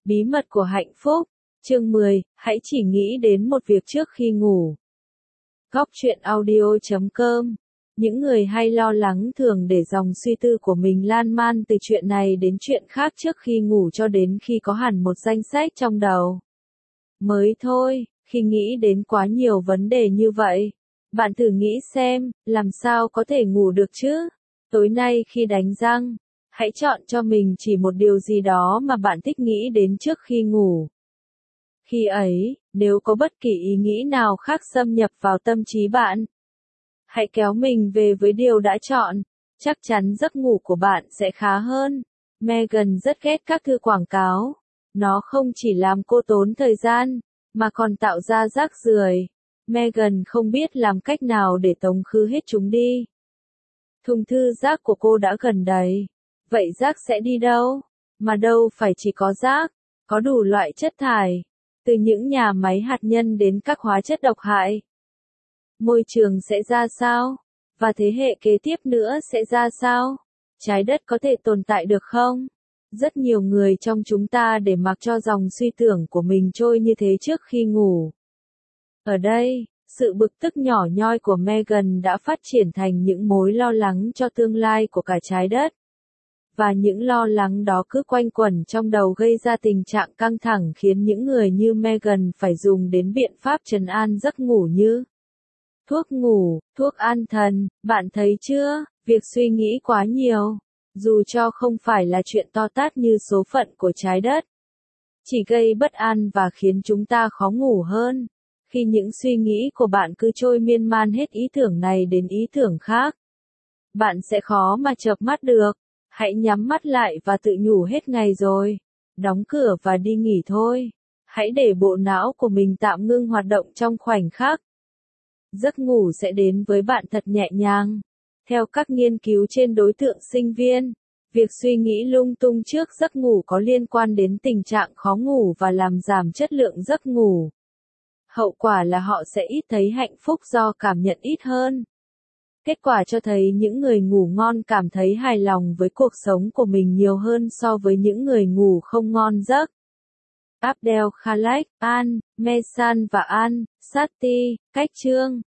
Bí mật của hạnh phúc. Chương 10, hãy chỉ nghĩ đến một việc trước khi ngủ. Góc truyện audio.com. Những người hay lo lắng thường để dòng suy tư của mình lan man từ chuyện này đến chuyện khác trước khi ngủ cho đến khi có hẳn một danh sách trong đầu. Mới thôi, khi nghĩ đến quá nhiều vấn đề như vậy, bạn thử nghĩ xem, làm sao có thể ngủ được chứ? Tối nay khi đánh răng, hãy chọn cho mình chỉ một điều gì đó mà bạn thích nghĩ đến trước khi ngủ. Khi ấy, nếu có bất kỳ ý nghĩ nào khác xâm nhập vào tâm trí bạn, hãy kéo mình về với điều đã chọn, chắc chắn giấc ngủ của bạn sẽ khá hơn. Megan rất ghét các thư quảng cáo. Nó không chỉ làm cô tốn thời gian, mà còn tạo ra rác rưởi. Megan không biết làm cách nào để tống khứ hết chúng đi. Thùng thư rác của cô đã gần đầy. Vậy rác sẽ đi đâu? Mà đâu phải chỉ có rác, có đủ loại chất thải, từ những nhà máy hạt nhân đến các hóa chất độc hại. Môi trường sẽ ra sao? Và thế hệ kế tiếp nữa sẽ ra sao? Trái đất có thể tồn tại được không? Rất nhiều người trong chúng ta để mặc cho dòng suy tưởng của mình trôi như thế trước khi ngủ. Ở đây, sự bực tức nhỏ nhoi của Megan đã phát triển thành những mối lo lắng cho tương lai của cả trái đất. Và những lo lắng đó cứ quanh quẩn trong đầu gây ra tình trạng căng thẳng khiến những người như Megan phải dùng đến biện pháp trấn an giấc ngủ như thuốc ngủ, thuốc an thần. Bạn thấy chưa, việc suy nghĩ quá nhiều, dù cho không phải là chuyện to tát như số phận của trái đất, chỉ gây bất an và khiến chúng ta khó ngủ hơn. Khi những suy nghĩ của bạn cứ trôi miên man hết ý tưởng này đến ý tưởng khác, bạn sẽ khó mà chợp mắt được. Hãy nhắm mắt lại và tự nhủ hết ngày rồi. Đóng cửa và đi nghỉ thôi. Hãy để bộ não của mình tạm ngưng hoạt động trong khoảnh khắc. Giấc ngủ sẽ đến với bạn thật nhẹ nhàng. Theo các nghiên cứu trên đối tượng sinh viên, việc suy nghĩ lung tung trước giấc ngủ có liên quan đến tình trạng khó ngủ và làm giảm chất lượng giấc ngủ. Hậu quả là họ sẽ ít thấy hạnh phúc do cảm nhận ít hơn. Kết quả cho thấy những người ngủ ngon cảm thấy hài lòng với cuộc sống của mình nhiều hơn so với những người ngủ không ngon giấc. Abdel Khalek, Al-Mesan và Al-Sati, cách chương